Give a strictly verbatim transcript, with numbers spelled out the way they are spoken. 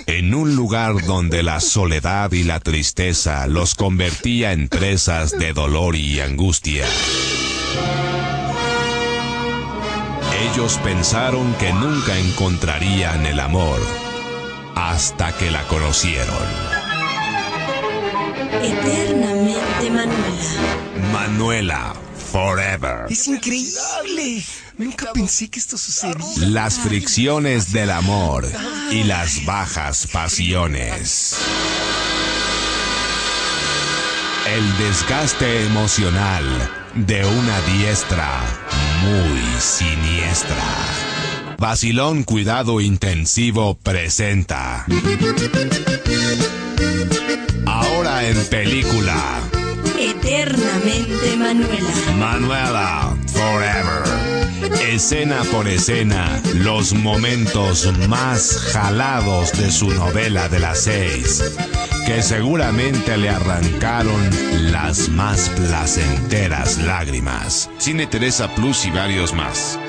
En un lugar donde la soledad y la tristeza los convertía en presas de dolor y angustia. Ellos pensaron que nunca encontrarían el amor hasta que la conocieron. Eternamente Manuela. Manuela, forever. ¡Es increíble! Nunca pensé que esto sucediera. Las fricciones del amor y las bajas pasiones. El desgaste emocional de una diestra muy siniestra. Vacilón Cuidado Intensivo presenta. Ahora en película. Eternamente Manuela. Manuela, forever. Escena por escena, los momentos más jalados de su novela de las seis, que seguramente le arrancaron las más placenteras lágrimas. Cine Teresa Plus y varios más.